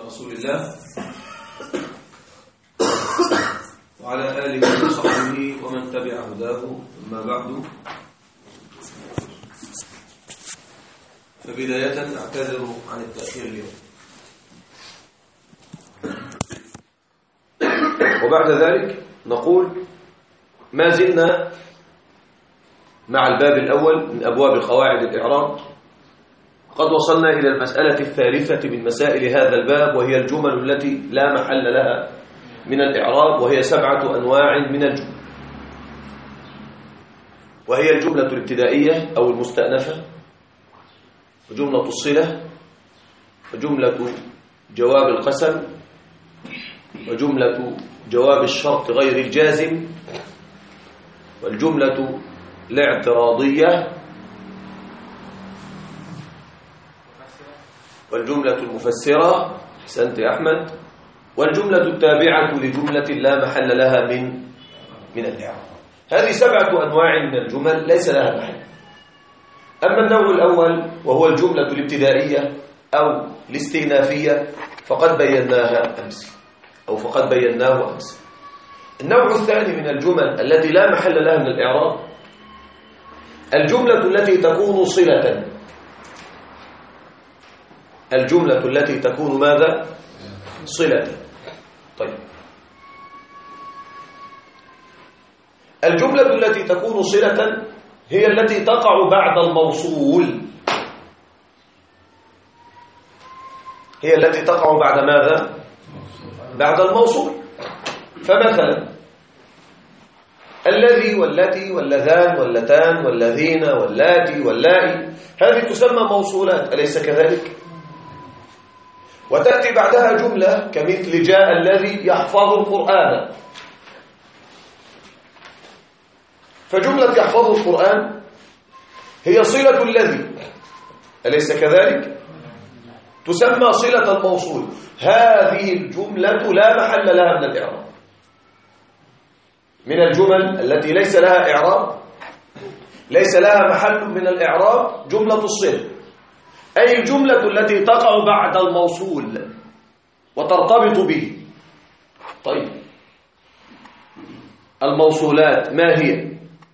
رسول الله وعلى آله وصحبه ومن تبع هداه. أما بعد، فبداية أعتذر عن التأخير اليوم، وبعد ذلك نقول ما زلنا مع الباب الأول من أبواب قواعد الإعراب. قد وصلنا إلى المسألة الثالثة من مسائل هذا الباب، وهي الجمل التي لا محل لها من الإعراب، وهي 7 أنواع من الجمل، وهي الجملة الابتدائية أو المستأنفة، وجملة الصلة، وجملة جواب القسم، وجملة جواب الشرط غير الجازم، والجملة الاعتراضية، والجملة المفسرة. أحسنت يا أحمد. والجملة التابعة لجملة لا محل لها من الإعراب. هذه 7 أنواع من الجمل ليس لها محل. أما النوع الأول وهو الجملة الابتدائية أو الاستئنافية فقد بيناها أمس، أو فقد بيناه أمس. النوع الثاني من الجمل التي لا محل لها من الإعراب الجملة التي تكون صلة. الجملة التي تكون ماذا؟ صلة. طيب، الجملة التي تكون صلة هي التي تقع بعد الموصول. هي التي تقع بعد ماذا؟ بعد الموصول. فمثلا الذي والتي واللذان واللتان والذين واللاتي واللائي، هذه تسمى موصولات، أليس كذلك؟ وتأتي بعدها جملة كمثل جاء الذي يحفظ القرآن. فجملة يحفظ القرآن هي صلة الذي، أليس كذلك؟ تسمى صلة الموصول. هذه الجملة لا محل لها من الإعراب. من الجمل التي ليس لها إعراب، ليس لها محل من الإعراب، جملة الصلة، أي الجملة التي تقع بعد الموصول وترتبط به. طيب، الموصولات ما هي؟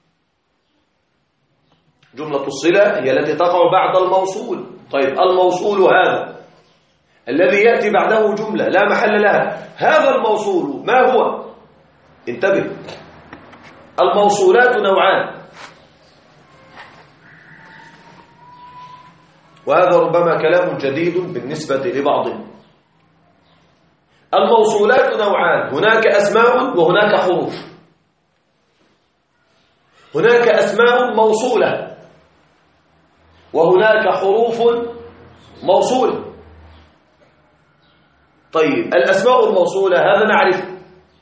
جملة الصلة هي التي تقع بعد الموصول. طيب، الموصول هذا الذي يأتي بعده جملة لا محل لها، هذا الموصول ما هو؟ انتبه، الموصولات نوعان، وهذا ربما كلام جديد بالنسبة لبعضهم. الموصولات نوعان، هناك أسماء وهناك حروف. هناك أسماء موصولة وهناك حروف موصولة. طيب، الأسماء الموصولة هذا نعرفه،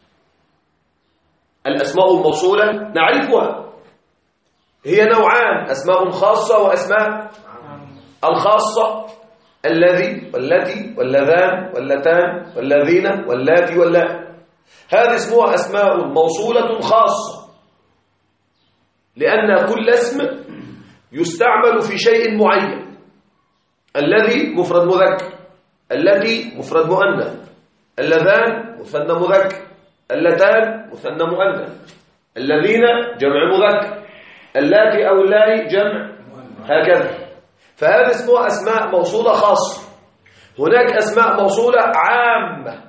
الأسماء الموصولة نعرفها، هي نوعان، أسماء خاصة وأسماء الخاصة، الذي والتي واللذان واللتان والذين واللاتي واللائي، هذه اسمها أسماء موصولة خاصة، لأن كل اسم يستعمل في شيء معين. الذي مفرد مذكر، التي مفرد مؤنث، اللذان مثنى مذكر، اللتان مثنى مؤنث، الذين جمع مذكر، اللاتي أو اللائي جمع، هكذا. فهذا اسمه أسماء موصولة خاصة. هناك أسماء موصولة عامة،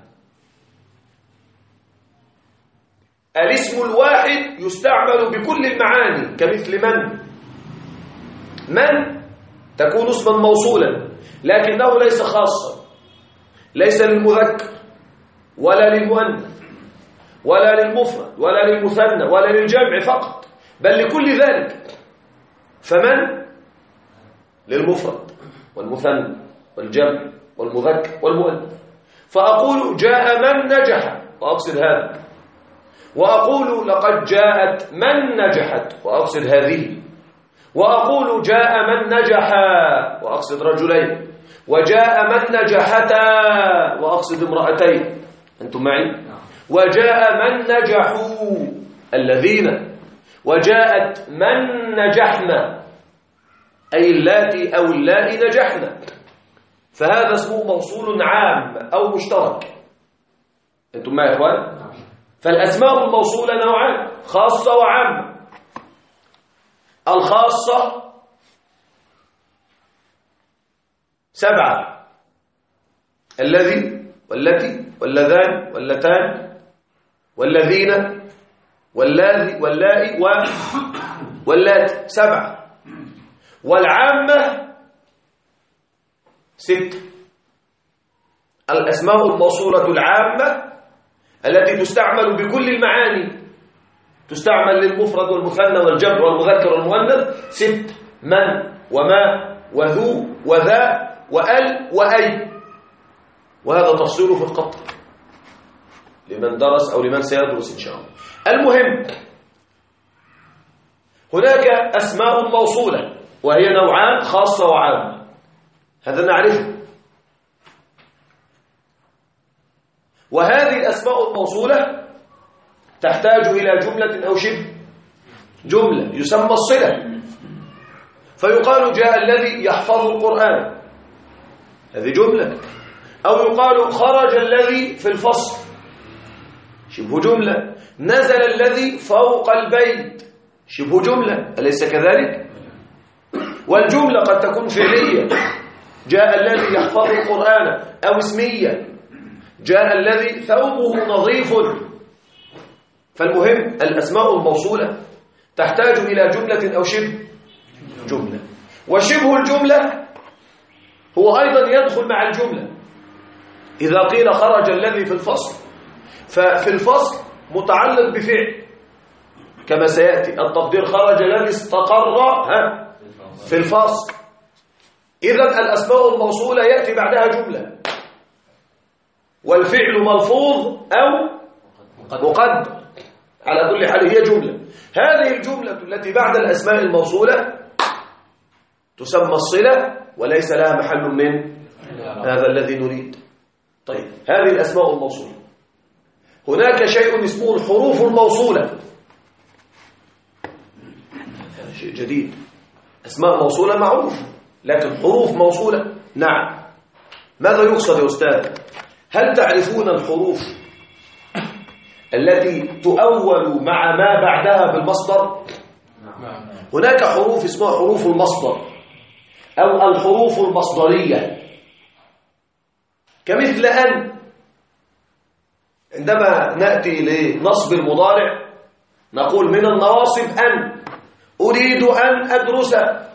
الاسم الواحد يستعمل بكل المعاني، كمثل من. من تكون اسما موصولا لكنه ليس خاصا، ليس للمذكر ولا للمؤنث ولا للمفرد ولا للمثنى ولا للجمع فقط، بل لكل ذلك. فمن للمفرد والمثنى والجمع والمذكر والمؤنث. فأقول جاء من نجح وأقصد هذا، وأقول لقد جاءت من نجحت وأقصد هذه، وأقول جاء من نجح وأقصد رجلين، وجاء من نجحتا وأقصد امرأتين. أنتم معي؟ وجاء من نجحوا الذين، وجاءت من نجحنا أي اللاتي أو اللائي نجحنا. فهذا اسمه موصول عام أو مشترك. أنتم معي يا إخوان؟ فالأسماء الموصولة نوعان، خاصة وعامة. الخاصة 7: الذي والتي واللذان واللتان والذين واللاذي واللائي واللاتي، 7. والعامة 6: الأسماء الموصولة العامة التي تستعمل بكل المعاني، تستعمل للمفرد والمثنى والجمع والمذكر والمؤنث، 6: من وما وذو وذا وأل وأي. وهذا تفصيله في القطر لمن درس أو لمن سيدرس إن شاء الله. المهم، هناك أسماء موصولة وهي نوعان، خاصة وعامة، هذا نعرفه. وهذه الأسماء الموصولة تحتاج إلى جملة أو شبه جملة يسمى الصلة، فيقال جاء الذي يحفظ القرآن، هذه جملة. أو يقال خرج الذي في الفصل، شبه جملة. نزل الذي فوق البيت، شبه جملة، أليس كذلك؟ والجملة قد تكون فعلية، جاء الذي يحفظ القرآن، أو اسمية، جاء الذي ثوبه نظيف. فالمهم الأسماء الموصولة تحتاج إلى جملة أو شبه جملة، وشبه الجملة هو أيضا يدخل مع الجملة. إذا قيل خرج الذي في الفصل، ففي الفصل متعلق بفعل كما سيأتي، التقدير خرج الذي استقر في الفصل. إذن الأسماء الموصولة يأتي بعدها جملة، والفعل ملفوظ أو مقدر، على كل حال هي جملة. هذه الجملة التي بعد الأسماء الموصولة تسمى الصلة، وليس لها محل من هذا الذي نريد. طيب، هذه الأسماء الموصولة. هناك شيء اسمه الحروف الموصولة، هذا شيء جديد. أسماء موصولة معروف، لكن حروف موصولة نعم. ماذا يقصد يا أستاذ؟ هل تعرفون الحروف التي تؤول مع ما بعدها بالمصدر؟ هناك حروف اسمها حروف المصدر أو الحروف المصدرية، كمثل أن. عندما نأتي لنصب المضارع نقول من النواصب أن، أريد أن أدرس.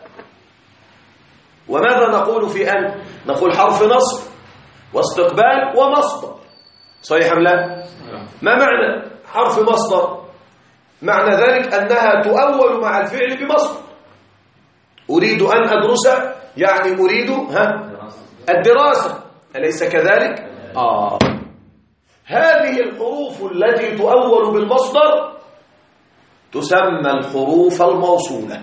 وماذا نقول في أن؟ نقول حرف نصب واستقبال ومصدر، صحيح أم لا؟ ما معنى حرف مصدر؟ معنى ذلك أنها تؤول مع الفعل بمصدر. أريد أن أدرس يعني أريد الدراسة، أليس كذلك؟ هذه الحروف التي تؤول بالمصدر تسمى الحروف الموصولة.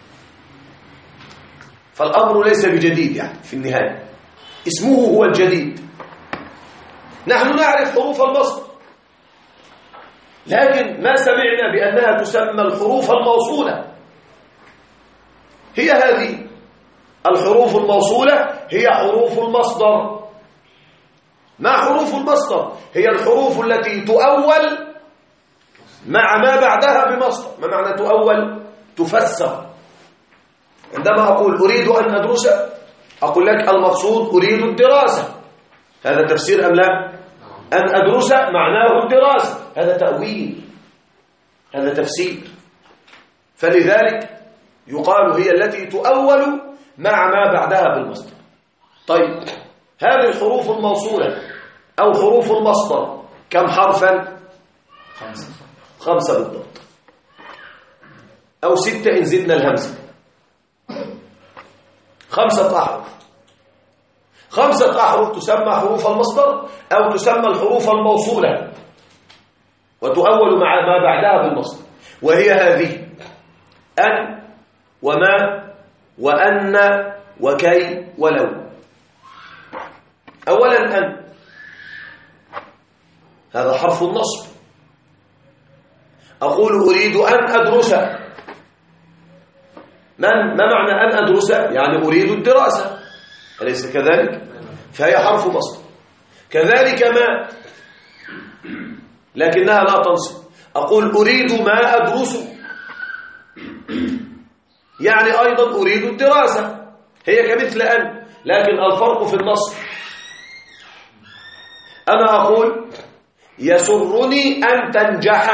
فالأمر ليس بجديد، يعني في النهاية اسمه هو الجديد. نحن نعرف حروف المصدر، لكن ما سمعنا بأنها تسمى الحروف الموصولة. هي هذه الحروف الموصولة هي حروف المصدر. ما حروف المصدر؟ هي الحروف التي تؤول مع ما بعدها بمصدر. ما معنى تؤول؟ تفسر. عندما أقول أريد أن أدرس، أقول لك المقصود أريد الدراسة، هذا تفسير أم لا؟ أن أدرس معناه الدراسة، هذا تأويل، هذا تفسير. فلذلك يقال هي التي تؤول مع ما بعدها بالمصدر. طيب، هذه الحروف الموصولة أو حروف المصدر كم حرفا؟ 5 بالضبط، أو 6 إن زدنا الهمزة. 5 أحرف. 5 أحرف تسمى حروف المصدر أو تسمى الحروف الموصولة، وتؤول مع ما بعدها بالمصدر، وهي هذه: أن وما وأن وكي ولو. أولا أن، هذا حرف النصب. أقول أريد أن أدرس. ما معنى أن أدرس؟ يعني أريد الدراسة، أليس كذلك؟ فهي حرف مصدر. كذلك ما، لكنها لا تنصب. أقول أريد ما أدرس، يعني أيضا أريد الدراسة، هي كمثل أن، لكن الفرق في النصب. أنا أقول يسرني أن تنجح،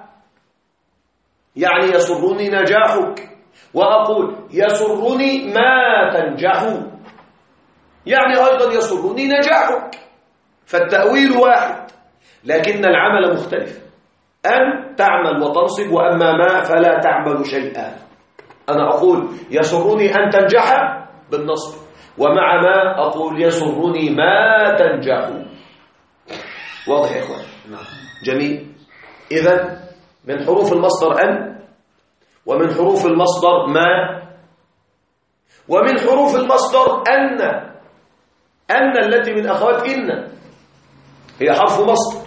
يعني يسرني نجاحك، وأقول يسرني ما تنجح، يعني أيضا يسرني نجاحك، فالتأويل واحد لكن العمل مختلف. أن تعمل وتنصب، وأما ما فلا تعمل شيئا. أنا أقول يسرني أن تنجح بالنصب، ومع ما أقول يسرني ما تنجح. واضح يا إخوان؟ جميل. إذن من حروف المصدر أن، ومن حروف المصدر ما، ومن حروف المصدر أن. أن التي من أخوات إن هي حرف مصدر.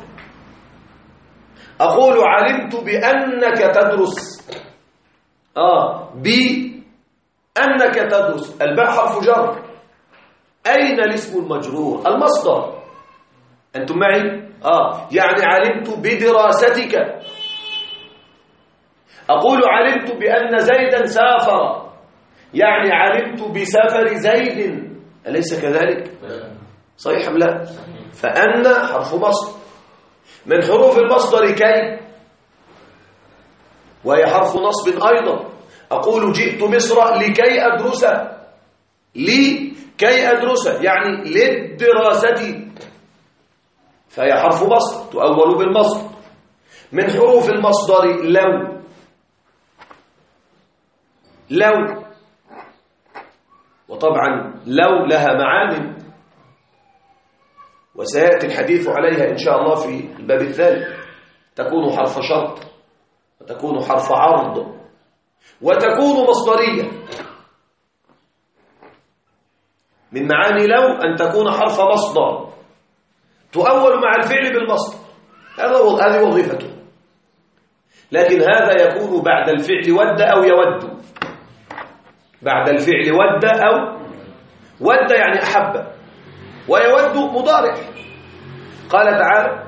أقول علمت بأنك تدرس، بأنك تدرس، الباء حرف جر. أين الاسم المجرور؟ المصدر. أنتم معي؟ يعني علمت بدراستك. أقول علمت بأن زيدا سافر، يعني علمت بسفر زيد، أليس كذلك؟ صحيح أم لا؟ فأن حرف مصدر. من حروف المصدر كي، وهي حرف نصب أيضا. أقول جئت مصر لكي أدرس، لكي أدرس يعني للدراسة، فهي حرف مصدر تؤول بالمصدر. من حروف المصدر لو، لو، وطبعا لو لها معان وسيأتي الحديث عليها إن شاء الله في الباب الثالث. تكون حرف شرط، وتكون حرف عرض، وتكون مصدرية. من معاني لو أن تكون حرف مصدر تؤول مع الفعل بالمصدر، هذه وظيفته. لكن هذا يكون بعد الفعل ود أو يود، بعد الفعل ود أو ود يعني أحب، ويود مضارع. قال تعالى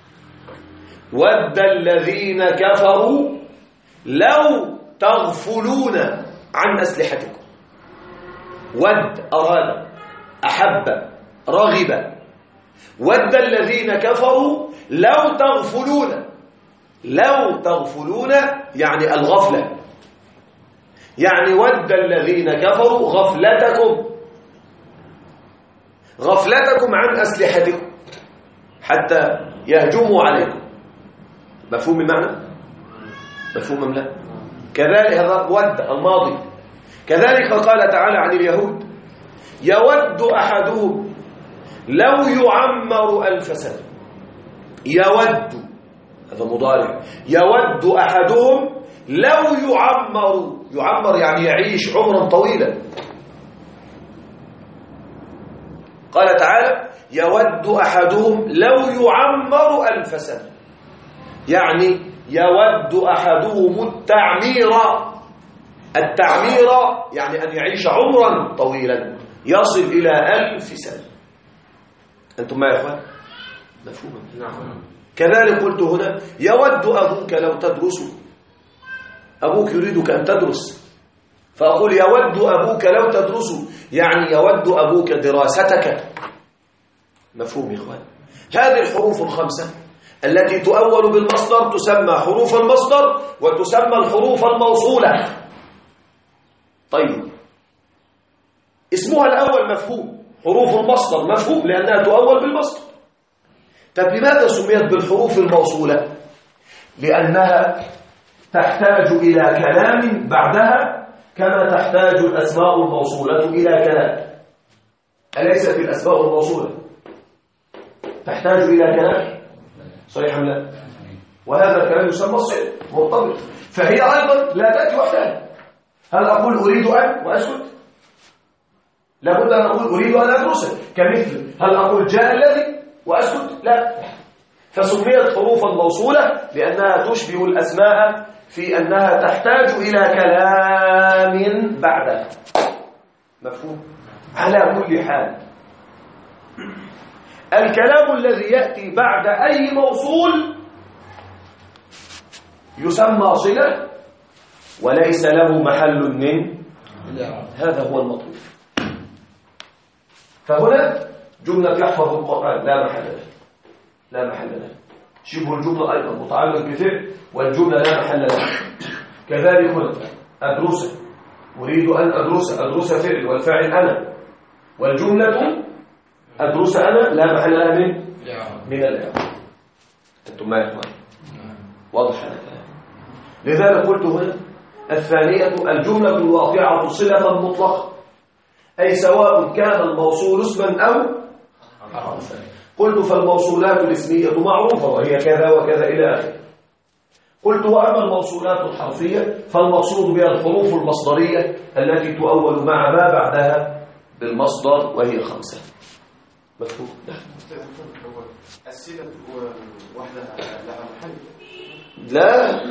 ود الذين كفروا لو تغفلون عن أسلحتكم. ود أراد، أحب، رغب. ود الذين كفروا لو تغفلون، لو تغفلون يعني الغفلة، يعني ود الذين كفروا غفلتكم، غفلتكم عن أسلحتكم حتى يهجموا عليكم. مفهوم المعنى؟ مفهوم أم لا؟ كذلك هذا ود الماضي. كذلك قال تعالى عن اليهود يود أحدهم لو يعمر 1000 سنة. يود هذا مضارع، يود أحدهم لو يعمر، يعمر يعني يعيش عمرا طويلا. قال تعالى يود أحدهم لو يعمر 1000 سنة، يعني يود أحدهم التعمير. التعمير يعني أن يعيش عمرا طويلا يصل إلى 1000 سنة. أنتم ما يا إخوان؟ مفهوم؟ نعم. كذلك قلت هنا يود أبوك لو تدرس، أبوك يريدك أن تدرس، فأقول يود أبوك لو تدرس يعني يود أبوك دراستك. مفهوم يا إخوان؟ هذه الحروف الخمسة التي تؤول بالمصدر تسمى حروف المصدر، وتسمى الحروف الموصولة. طيب اسمها الأول مفهوم، حروف المصدر مفهوم لأنها تؤول بالمصدر. طب لماذا سميت بالحروف الموصولة؟ لأنها تحتاج إلى كلام بعدها كما تحتاج الأسماء الموصولة إلى كلام. أليست الأسماء الموصولة تحتاج إلى كلام؟ صحيح أم لا؟ وهذا الكلام يسمى الصلة مرتبط، فهي أيضا لا تأتي وحدها. هل أقول أريد أن وأسكت؟ لابد أن أقول أريد أن أدرسه، كمثل هل أقول جاء الذي وأسكت؟ لا. فسميت حروفا موصولة لأنها تشبه الأسماء في أنها تحتاج إلى كلام بعدها. مفهوم؟ على كل حال الكلام الذي يأتي بعد أي موصول يسمى صلة وليس له محل من هذا هو المطلوب. فهنا جملة يحفظ القرآن لا محل له، لا محل له. شبه الجملة أيضا متعلق بفعل والجملة لا محل لها. كذلك هنا أدرس، أريد أن أدرس فعل والفاعل أنا، والجملة أدرس أنا لا محل لها من الإعراب. أنتم ما يفهم واضح هذا الكلام. لذلك قلت هنا الثانية الجملة الواقعة صلة مطلقة، أي سواء كان الموصول اسما أو حرفا. قلت فالموصولات الاسمية معروفة وهي كذا وكذا إلى آخره. قلت وأما الموصولات الحرفية فالمقصود بها الحروف المصدرية التي تؤول مع ما بعدها بالمصدر وهي 5. مفهوم؟ الصلة وحدها لها محل؟ لا،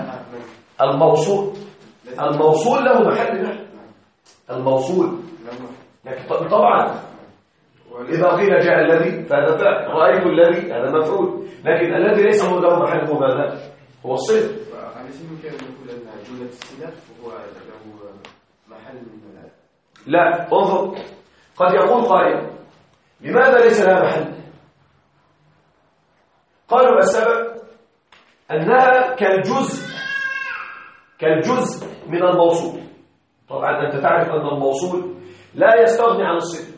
الموصول له محل نحو. الموصول طبعا إذا قيل جاء الذي فهذا فعل، رأيت الذي هذا مفعول، لكن الذي ليس له محل هو ماذا؟ هو الصلة. على سبيل المثال نقول أن جملة الصلة وهو له محل. لا، انظر، قد يقول قائل لماذا ليس لها محل؟ قالوا السبب أنها كالجزء من الموصول. طبعا أنت تعرف أن الموصول لا يستغني عن الصلة،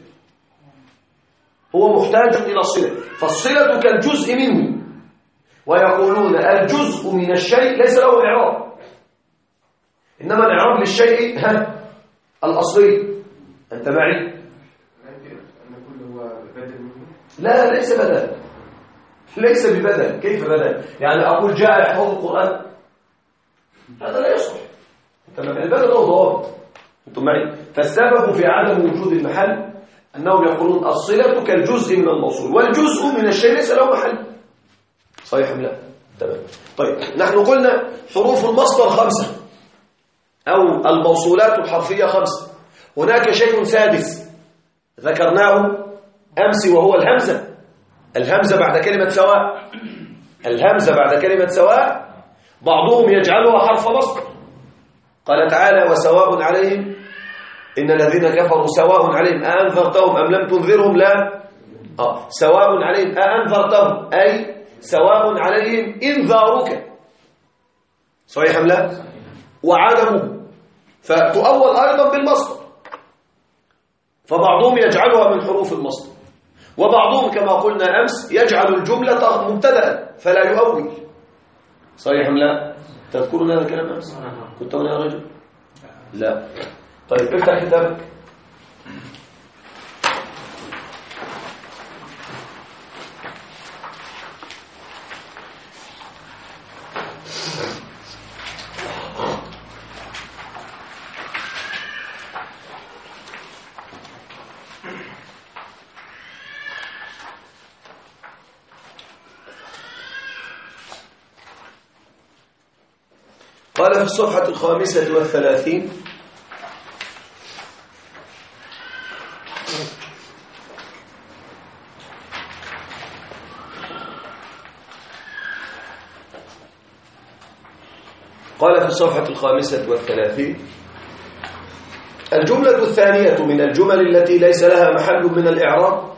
هو محتاج إلى الصلة، فالصلة كالجزء منه. ويقولون الجزء من الشيء ليس له إعراب، إنما الإعراب للشيء الأصلي. أنت معي؟ ممكن أن نقول هو بدل منه؟ لا، ليس بدل، ليس ببدل. كيف بدل؟ يعني أقول جاء يحفظ القرآن، هذا لا يصح. البدل له ضوابط. أنتم معي؟ فالسبب في عدم وجود المحل أنهم يقولون الصلة كالجزء من الموصول، والجزء من الشيء ليس له محل. صحيح أم لا؟ تمام. طيب نحن قلنا حروف المصدر 5 أو الموصولات الحرفية 5. هناك شيء سادس ذكرناه أمس وهو الهمزة. الهمزة بعد كلمة سواء. الهمزة بعد كلمة سواء بعضهم يجعلها حرف مصدر. قال تعالى وسواء عليهم إن الذين كفروا سواء عليهم أأنذرتهم أم لم تنذرهم لا سواء عليهم أأنذرتهم أي سواء عليهم إنذارك. صحيح أم لا؟ وعدمه فتؤول أيضا بالمصدر. فبعضهم يجعلها من حروف المصدر، وبعضهم كما قلنا أمس يجعل الجملة مبتدأ فلا يؤول. صحيح أم لا؟ تذكرون هذا الكلام أمس؟ كنت هنا يا رجل؟ لا. طيب افتح كتابك. قال في الصفحة 35 قال في الصفحة 35 الجملة الثانية من الجمل التي ليس لها محل من الإعراب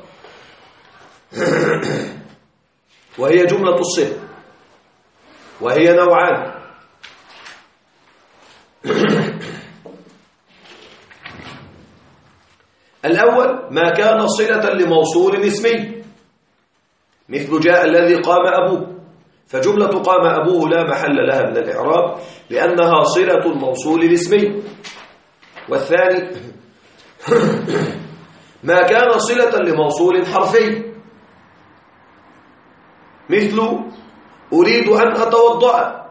وهي جملة الصلة، وهي نوعان. الأول ما كان صلة لموصول اسمي مثل جاء الذي قام أبوه، فجملة قام أبوه لا محل لها من الإعراب لأنها صلة الموصول الاسمي. والثاني ما كان صلة لموصول حرفي مثل أريد أن أتوضأ،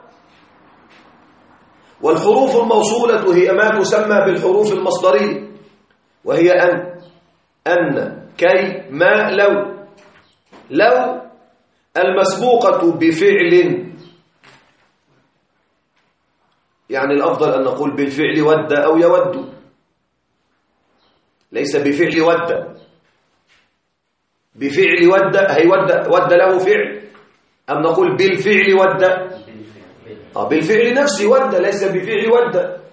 والحروف الموصولة هي ما تسمى بالحروف المصدرية، وهي أن كي ما لو المسبوقة بفعل، يعني الأفضل أن نقول بالفعل ود أو يود، ليس بفعل ود. بفعل ود له فعل، أم نقول بالفعل ود؟ بالفعل نفسه ود، ليس بفعل ود.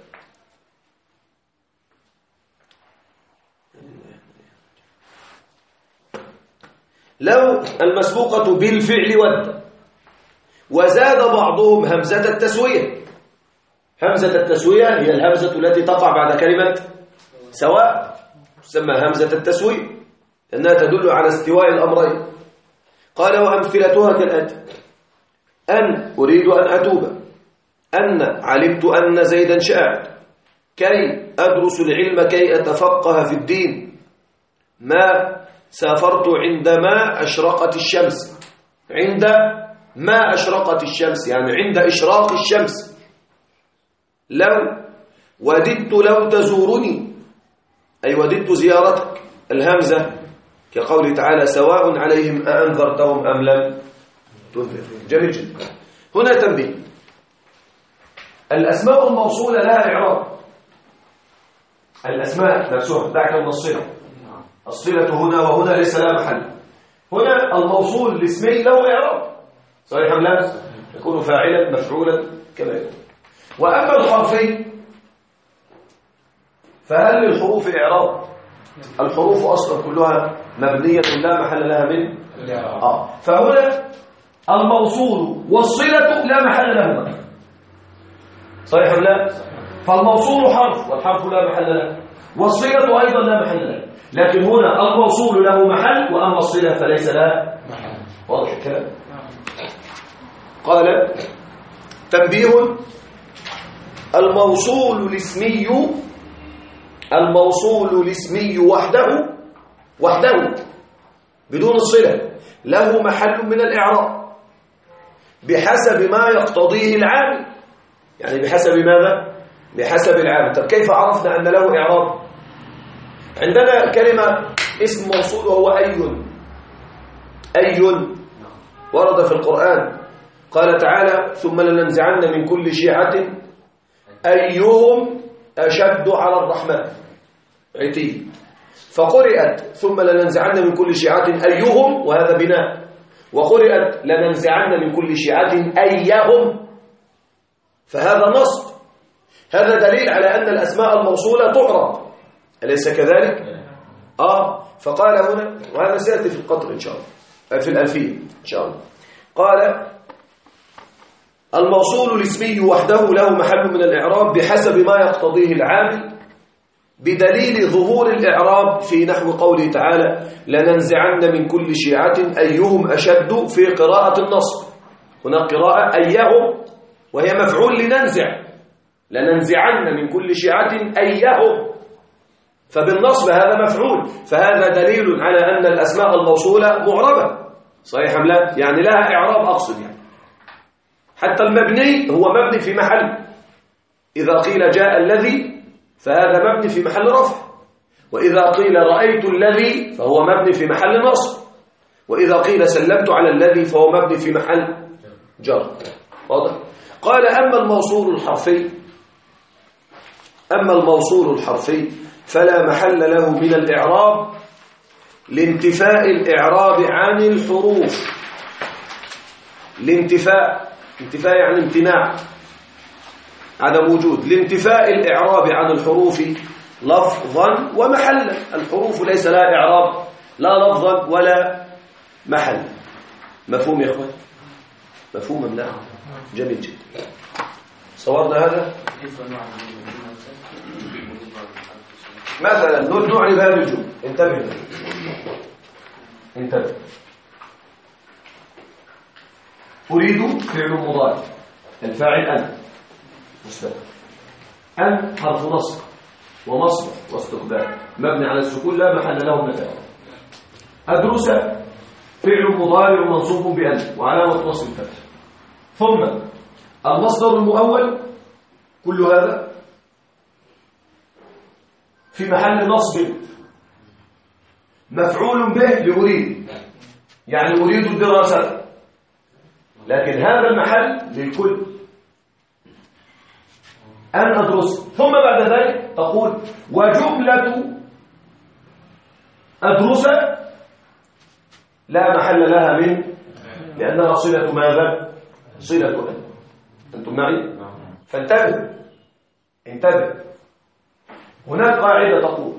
لو المسبوقة بالفعل ود، وزاد بعضهم همزة التسوية. همزة التسوية هي الهمزة التي تقع بعد كلمة سواء، تسمى همزة التسوية لأنها تدل على استواء الأمرين. قال وأمثلتها كالآتي: أن أريد أن أتوب، أن علمت أن زيدا شاعر، كي أدرس العلم كي أتفقه في الدين، ما سافرت عندما أشرقت الشمس. عند ما أشرقت الشمس يعني عند إشراق الشمس. لو وددت لو تزورني، أي وددت زيارتك. الهمزة كقول تعالى: سواء عليهم أأنذرتهم أم لم تنذر. جميل جدا. هنا تنبيه: الأسماء الموصولة لها إعراب. الأسماء نفسها، دعك من الصلة. الصلة هنا وهنا ليس لها محل. هنا الموصول الاسمي له إعراب، صحيح أم لا؟ يكون فاعلا مفعولا كما يكون. وأما الحرفي فهل للحروف إعراب؟ الحروف أصلا كلها مبنية لا محل لها من فهنا الموصول والصلة لا محل لهما، صحيح أم لا؟ فالموصول حرف والحرف لا محل له، والصلة أيضا لا محل له. لكن هنا الموصول له محل، وأما الصلة فليس لها محل. واضح الكلام؟ قال: تنبيه: الموصول الاسمي وحده بدون الصلة له محل من الإعراب بحسب ما يقتضيه العامل. يعني بحسب ماذا؟ بحسب العامل. طب كيف عرفنا أن له إعراب؟ عندنا كلمة اسم موصول وهو أي ورد في القرآن. قال تعالى: ثم لننزعن من كل شيعة أيهم أشد على الرحمن عتي. فقرئت ثم لننزعن من كل شيعة أيهم، وهذا بناء، وقرئت لننزعن من كل شيعة أيهم، فهذا نصب. هذا دليل على أن الأسماء الموصولة تعرب، أليس كذلك؟ فقال هنا، وهذا سيأتي في القطر إن شاء الله، في الألفية إن شاء الله. قال: الموصول الاسمي وحده له محل من الإعراب بحسب ما يقتضيه العامل بدليل ظهور الإعراب في نحو قوله تعالى: لننزعن من كل شيعة أيهم أشد، في قراءة النصب. هناك قراءة أيهم وهي مفعول لننزع، لننزعن من كل شيعة أيهم، فبالنصب هذا مفعول. فهذا دليل على أن الأسماء الموصولة معربة، صحيح أم لا؟ يعني لها إعراب، أقصد يعني حتى المبني هو مبني في محل. إذا قيل جاء الذي فهذا مبني في محل رفع، وإذا قيل رأيت الذي فهو مبني في محل نصب، وإذا قيل سلمت على الذي فهو مبني في محل جر. واضح؟ قال: أما الموصول الحرفي فلا محل له من الإعراب لانتفاء الإعراب عن الحروف. انتفاء يعني امتناع، عدم وجود. لانتفاء الإعراب عن الحروف لفظا ومحلا. الحروف ليس لها إعراب لا لفظا ولا محلا. مفهوم يا إخوان؟ مفهوم أم لا؟ جميل جدا. صورنا هذا مثلا نعرف هذه الجملة. انتبه. أريد فعل مضارع، الفاعل أنا، مستتر. أن حرف نصب ومصدر واستقبال مبني على السكون لا محل له من الإعراب. أدرس فعل مضارع منصوب بأن وعلامة نصب الفتح. ثم المصدر المؤول، كل هذا في محل نصب مفعول به لأريد، يعني أريد الدراسة، لكن هذا المحل للكل أن أدرس. ثم بعد ذلك تقول: وجملة أدرس لا محل لها من، لأنها صلة ماذا؟ صلة أن. أنتم معي؟ فانتبه، انتبه. هناك قاعدة تقول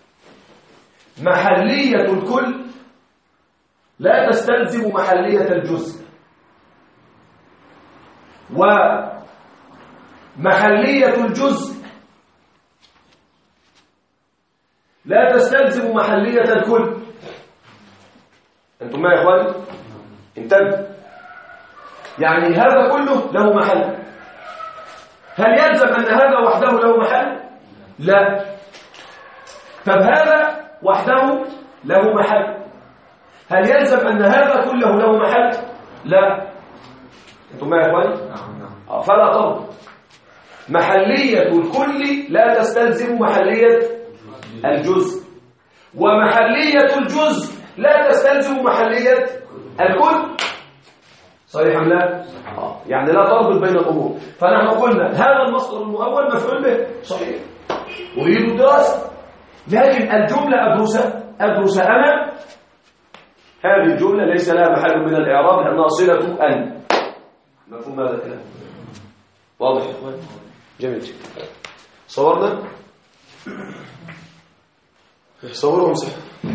محلية الكل لا تستلزم محلية الجزء، ومحلية الجزء لا تستلزم محلية الكل. أنتم معي يا إخواني؟ انتبه. يعني هذا كله له محل، هل يلزم أن هذا وحده له محل؟ لا. طب هذا وحده له محل، هل يلزم أن هذا كله له محل؟ لا. أنتم معي يا إخواني؟ فلا تربط. محلية الكل لا تستلزم محلية الجزء، ومحلية الجزء لا تستلزم محلية الكل. صحيح أم لا؟ يعني لا تربط بين الأمور. فنحن قلنا هذا المصدر المؤول مفعول به، صحيح، أريد الدراسة، لكن الجملة أدرس أنا، هذه الجملة ليس لها محل من الإعراب لأنها صلة أن. مفهوم هذا الكلام؟ واضح يا إخوان؟ جميل جدا. صورنا؟ صورهم صح.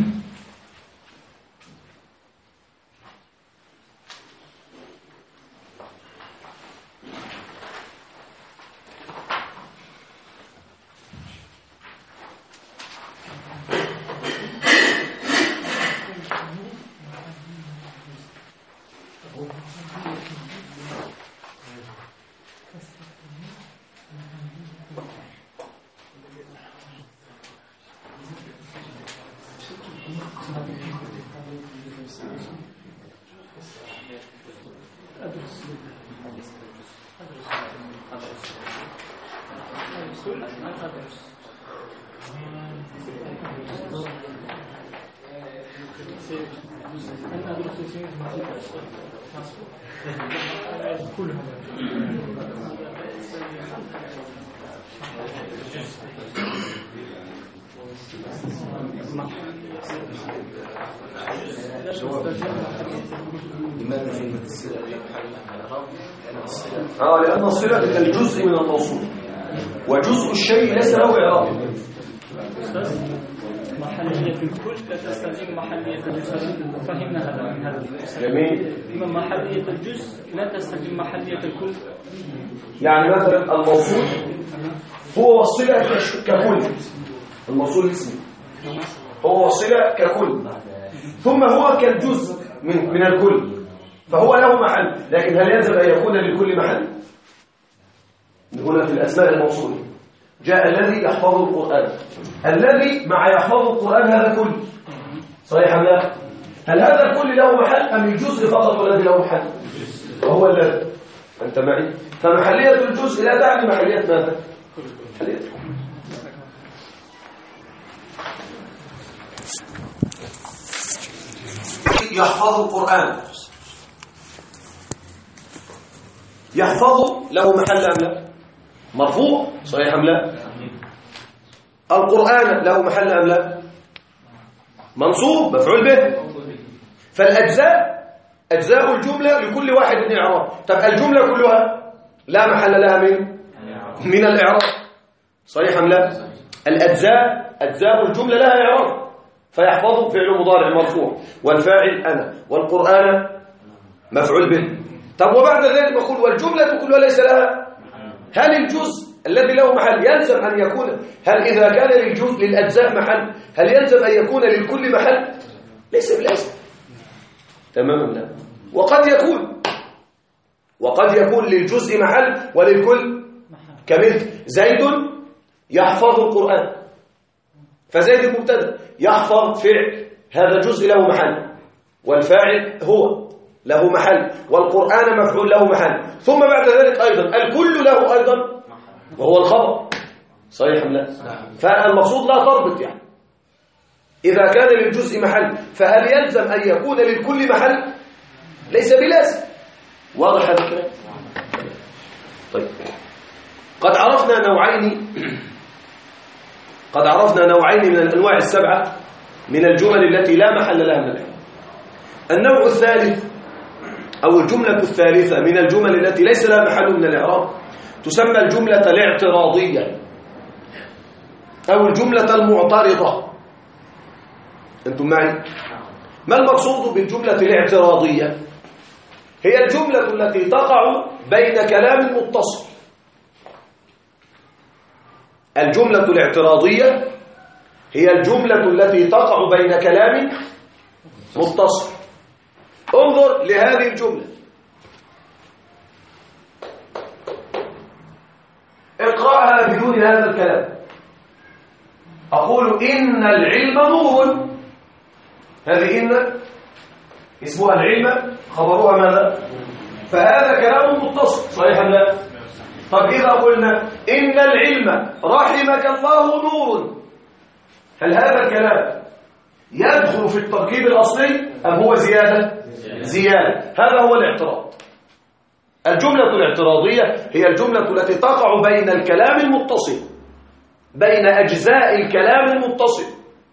لأن الصلة الجزء من الموصول، وجزء الشيء ليس له إعراب. محلية الكل لا تستلزم محلية الجزء، فهمنا هذا من هذا. جميل. محلية الجزء لا تستلزم محلية الكل. يعني مثلا الموصول هو وصلة ككل، الموصول الاسمي هو وصلة ككل، ثم هو كالجزء من الكل، فهو له محل. لكن هل يلزم أن يكون للكل محل؟ هنا في الأسماء الموصولة جاء الذي يحفظ القرآن، الذي مع يحفظ القرآن هذا كل، صحيح أم لا؟ هل هذا الكل له محل أم الجزء فقط الذي له محل؟ وهو الذي. أنت معي؟ فمحلية الجزء لا تعني محلية ماذا؟ محلية الكل. يحفظ القرآن، يحفظ له محل أم لا؟ مرفوع، صحيح أم لا؟ القرآن له محل أم لا؟ منصوب، مفعول به. فالأجزاء أجزاء الجملة لكل واحد من إعراب. طب الجملة كلها لا محل لها من الإعراب، صحيح أم لا؟ أجزاء الجملة لها إعراب، فيحفظ فعل مضارع مرفوع، والفاعل أنا، والقرآن مفعول به. طب وبعد ذلك نقول والجملة كلها ليس لها. هل الجزء الذي له محل يلزم أن يكون، هل إذا كان للجزء للأجزاء محل هل يلزم أن يكون للكل محل؟ ليس بلازم. تمام. لا. وقد يكون للجزء محل وللكل كمثل زيد يحفظ القرآن، فزيد مبتدا، يحفظ فعل، هذا جزء له محل، والفاعل هو له محل، والقرآن مفعول له محل، ثم بعد ذلك أيضا الكل له أيضا وهو الخبر، صحيح أم لا؟ فالمقصود لا تربط، يعني إذا كان للجزء محل فهل يلزم أن يكون للكل محل؟ ليس بلازم. واضح هذا الكلام؟ طيب، قد عرفنا نوعين من الأنواع السبعة من الجمل التي لا محل لها من الإعراب. النوع الثالث أو الجملة الثالثة من الجمل التي ليس لها محل من الإعراب تسمى الجملة الاعتراضية أو الجملة المعترضة. أنتم معي؟ ما المقصود بالجملة الاعتراضية؟ هي الجملة التي تقع بين كلام متصل. الجملة الاعتراضية هي الجملة التي تقع بين كلام متصل. انظر لهذه الجملة، اقرأها بدون هذا الكلام. أقول إن العلم نور، هذه إن اسمها العلم، خبرها ماذا؟ فهذا كلام متصل، صحيح أم لا؟ طب إذا قلنا إن العلم رحمك الله نور، هل هذا الكلام يدخل في التركيب الأصلي أم هو زيادة؟ زيادة. هذا هو الاعتراض. الجملة الاعتراضية هي الجملة التي تقع بين الكلام المتصل، بين أجزاء الكلام المتصل.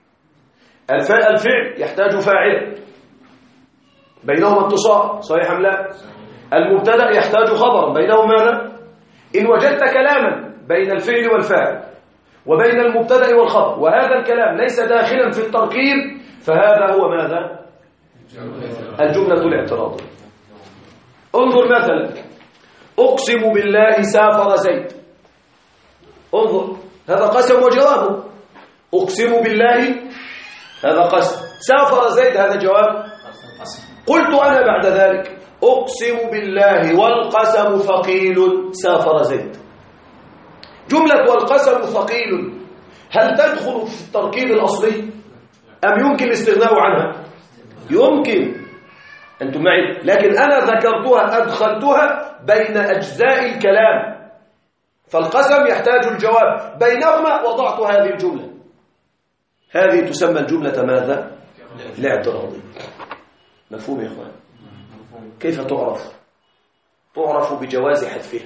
الفعل يحتاج فاعل، بينهما اتصال، صحيح أم لا؟ المبتدأ يحتاج خبرا، بينهما ماذا؟ إن وجدت كلاما بين الفعل والفاعل وبين المبتدأ والخبر وهذا الكلام ليس داخلا في التركيب فهذا هو ماذا؟ الجملة الاعتراضية. انظر مثلا، أقسم بالله سافر زيد. انظر، هذا قسم وجوابه. أقسم بالله هذا قسم، سافر زيد هذا جواب. قلت أنا بعد ذلك أقسم بالله والقسم ثقيل سافر زيد. جملة والقسم ثقيل هل تدخل في التركيب الأصلي أم يمكن الاستغناء عنها؟ يمكن. أنتم معي؟ لكن أنا ذكرتها، أدخلتها بين أجزاء الكلام، فالقسم يحتاج الجواب، بينهما وضعت هذه الجملة. هذه تسمى الجملة ماذا؟ الاعتراضية. مفهوم يا إخوان؟ كيف تعرف؟ تعرف بجواز حذفها،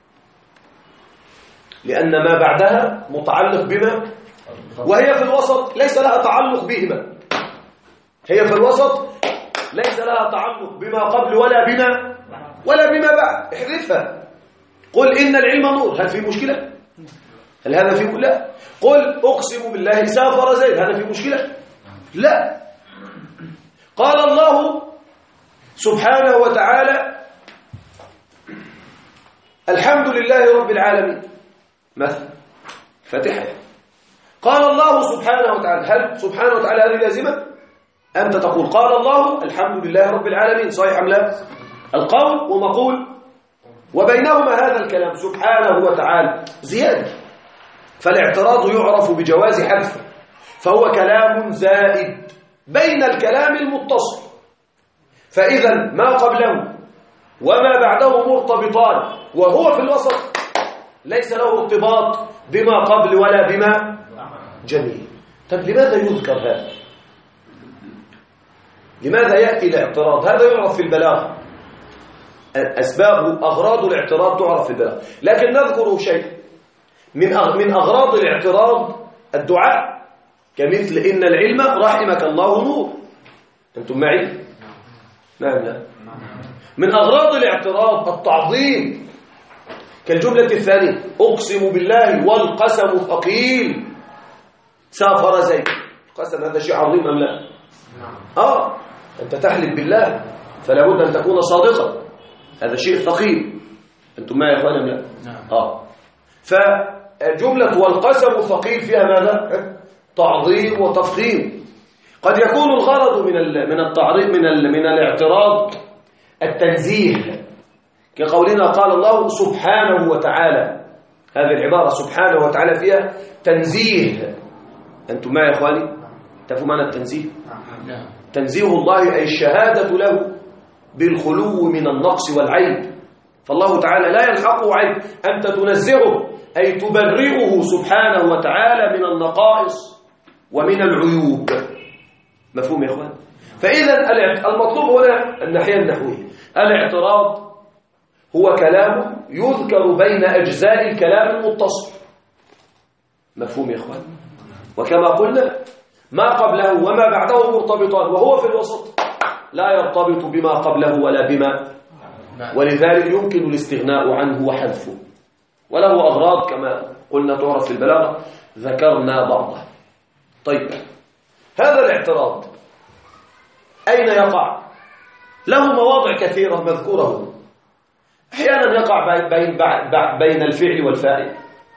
لأن ما بعدها متعلق بما، وهي في الوسط ليس لها تعلق بهما. هي في الوسط ليس لها تعلق بما قبل ولا بما بعد. احذفها. قل إن العلم نور، هل في مشكلة؟ هل هذا في؟ لا. قل أقسم بالله سافر زيد، هذا في مشكلة؟ لا. قال الله سبحانه وتعالى الحمد لله رب العالمين مثلا، فاتحة. قال الله سبحانه وتعالى، هل سبحانه وتعالى هذه لازمة؟ أنت تقول قال الله الحمد لله رب العالمين، صحيح أم لا؟ القول ومقول، وبينهما هذا الكلام سبحانه وتعالى زيادة، فالاعتراض يعرف بجواز حذفه، فهو كلام زائد بين الكلام المتصل. فإذا ما قبله وما بعده مرتبطان، وهو في الوسط ليس له ارتباط بما قبل ولا بما. جميل. طب لماذا يذكر هذا؟ لماذا يأتي الاعتراض؟ هذا يعرف في البلاغة، أسباب أغراض الاعتراض تعرف في البلاغة، لكن نذكر شيء من أغراض الاعتراض الدعاء، كمثل إن العلم رحمك الله نور. أنتم معي؟ نعم لا. من أغراض الاعتراض التعظيم، كالجملة الثانية أقسم بالله والقسم ثقيل سافر زيد. القسم هذا شيء عظيم أم لا؟ أنت تحلف بالله فلا بد أن تكون صادقا، هذا شيء ثقيل. أنتم معي يا إخوان أم لا؟ فجملة والقسم ثقيل فيها ماذا؟ تعظيم وتفخيم. قد يكون الغرض من التعظيم من الاعتراض التنزيه، كقولنا قال الله سبحانه وتعالى، هذه العبارة سبحانه وتعالى فيها تنزيه. أنتم معي يا إخواني؟ تعرفوا معنى التنزيه؟ تنزيه الله أي الشهادة له بالخلو من النقص والعيب، فالله تعالى لا يلحقه عيب، أنت تنزهه أي تبرئه سبحانه وتعالى من النقائص ومن العيوب. مفهوم يا إخوان؟ فإذا المطلوب هنا الناحية النحوية. الاعتراض هو كلام يذكر بين أجزاء الكلام المتصل. مفهوم يا إخوان؟ وكما قلنا ما قبله وما بعده مرتبطان، وهو في الوسط لا يرتبط بما قبله ولا بما، ولذلك يمكن الاستغناء عنه وحذفه، وله أغراض كما قلنا تعرف في البلاغة، ذكرنا بعضها. طيب، هذا الاعتراض أين يقع؟ له مواضع كثيرة مذكورة. أحيانا يقع بين الفعل والفاعل،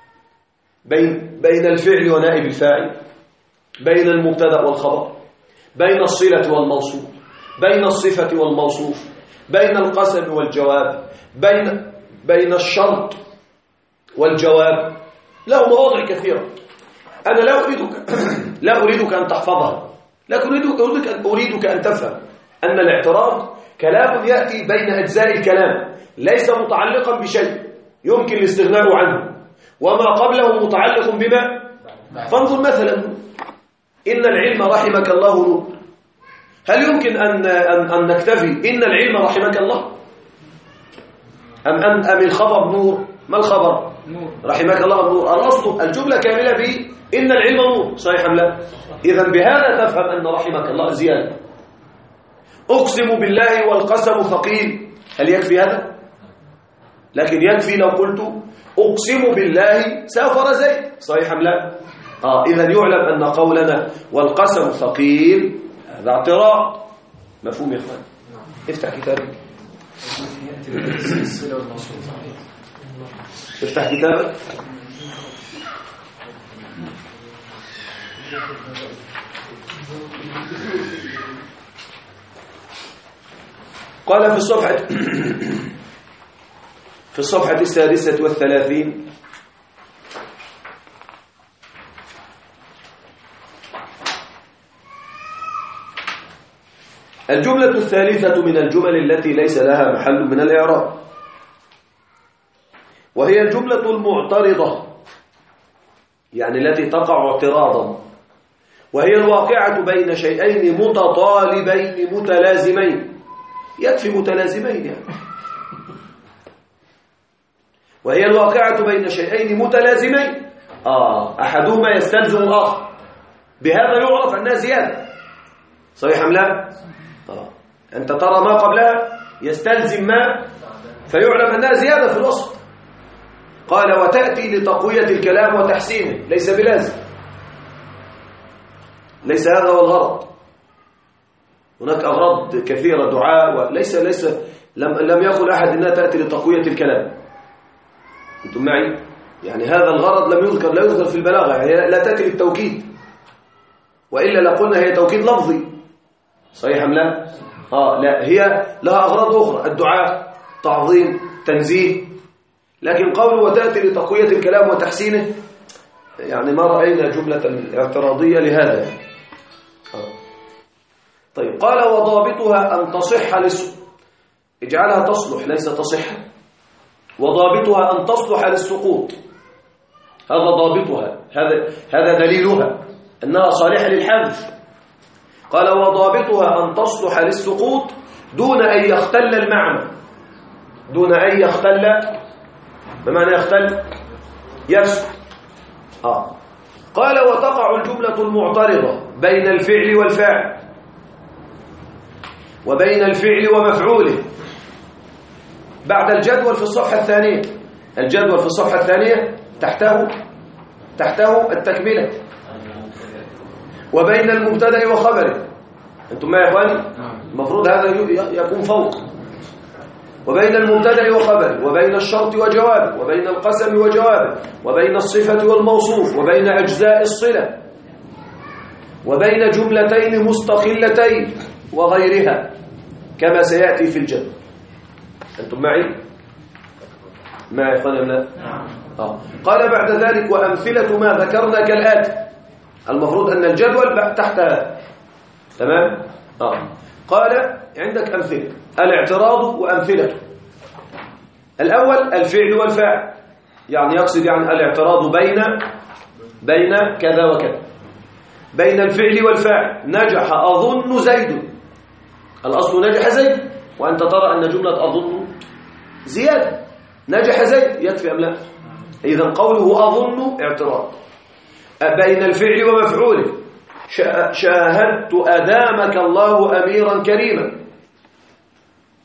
بين الفعل ونائب الفاعل، بين المبتدأ والخبر، بين الصلة والموصول، بين الصفة والموصوف، بين القسم والجواب، بين الشرط والجواب. له مواضع كثيرة. أنا لا أريدك أن تحفظها، لكن أريدك أن تفهم أن الاعتراض كلام يأتي بين أجزاء الكلام، ليس متعلقا بشيء يمكن الاستغناء عنه، وما قبله متعلق بما. فانظر مثلا، إن العلم رحمك الله نور. هل يمكن أن نكتفي إن العلم رحمك الله؟ أم الخبر نور؟ ما الخبر؟ نور. رحمك الله نور. الأصل الجملة كاملة إن العلم نور، صحيح أم لا؟ إذن بهذا تفهم أن رحمك الله زيادة. أقسم بالله والقسم ثقيل، هل يكفي هذا؟ لكن يكفي لو قلت أقسم بالله سافر زيد، صحيح أم لا؟ إذن يعلم أن قولنا والقسم ثقيل هذا اعتراض. مفهوم يا إخوان؟ افتح كتابك، افتح كتابك. قال في الصفحة 36 الجملة الثالثة من الجمل التي ليس لها محل من الإعراب، وهي الجملة المعترضة، يعني التي تقع اعتراضا، وهي الواقعة بين شيئين متطالبين متلازمين. يكفي متلازمين يعني. وهي الواقعة بين شيئين متلازمين، أحدهما يستلزم الآخر، بهذا يعرف أنها زيادة، صحيح أم لا؟ أنت ترى ما قبلها يستلزم ما، فيعلم أنها زيادة في الوصف. قال وتأتي لتقوية الكلام وتحسينه، ليس بلازم، ليس هذا هو الغرض. هناك أغراض كثيرة، دعاء، وليس لم يقل أحد أنها تأتي لتقوية الكلام. أنتم معي؟ يعني هذا الغرض لا يذكر في البلاغة، يعني لا تأتي للتوكيد، وإلا لقلنا هي توكيد لفظي، صحيح أم لا؟ لا، هي لها أغراض أخرى، الدعاء، تعظيم، تنزيه. لكن قوله وتأتي لتقوية الكلام وتحسينه، يعني ما رأينا جملة اعتراضية لهذا. طيب، قال وضابطها أن تصح اجعلها تصلح ليس تصح. وضابطها أن تصلح للسقوط، هذا ضابطها، هذا دليلها أنها صالحة للحذف. قال وضابطها أن تصلح للسقوط دون أن يختل المعنى. دون أن يختل، بمعنى يختل يفسد. قال وتقع الجملة المعترضة بين الفعل والفاعل، وبين الفعل ومفعوله بعد الجدول في الصفحة الثانية. الجدول في الصفحة الثانية تحته التكملة، وبين المبتدأ وخبره. أنتم ما يا إخواني؟ المفروض هذا يكون فوق. وبين المبتدأ وخبره، وبين الشرط وجوابه، وبين القسم وجوابه، وبين الصفة والموصوف، وبين أجزاء الصلة، وبين جملتين مستقلتين وغيرها، كما سيأتي في الجدول. أنتم معي؟ ما يا إخواني؟ لا. قال بعد ذلك وأمثلة ما ذكرنا كالآتي. المفروض أن الجدول تحت هذا، تمام؟ قال عندك أمثلة، الاعتراض وأمثلته. الأول الفعل والفاعل، يعني يقصد الاعتراض بين كذا وكذا. بين الفعل والفاعل، نجح أظن زيد، الأصل نجح زيد، وأنت ترى أن جملة أظن زيادة، نجح زيد، يكفي أم لا؟ إذن قوله أظن اعتراض. بين الفعل ومفعوله، شاهدت أدامك الله أميرا كريما،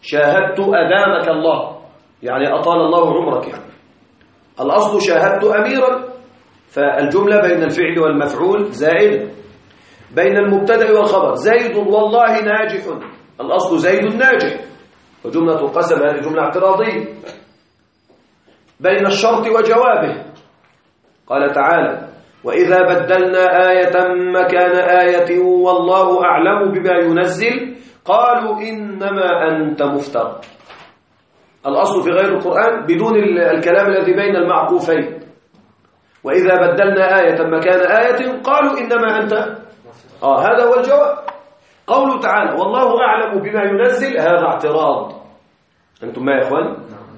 شاهدت أدامك الله، يعني أطال الله عمرك، يعني الأصل شاهدت أميرا، فالجملة بين الفعل والمفعول زائدة. بين المبتدأ والخبر زيد والله ناجح، الأصل زيد ناجح، وجملة القسم هذه جملة اعتراضية. بين الشرط وجوابه قال تعالى وإذا بدلنا آية مكان آية والله أعلم بما ينزل قالوا إنما أنت مفتر. الأصل في غير القرآن بدون الكلام الذي بين المعقوفين، وإذا بدلنا آية مكان آية قالوا إنما أنت هذا هو الجواب. قوله تعالى والله أعلم بما ينزل هذا اعتراض. أنتم ما يا إخوان؟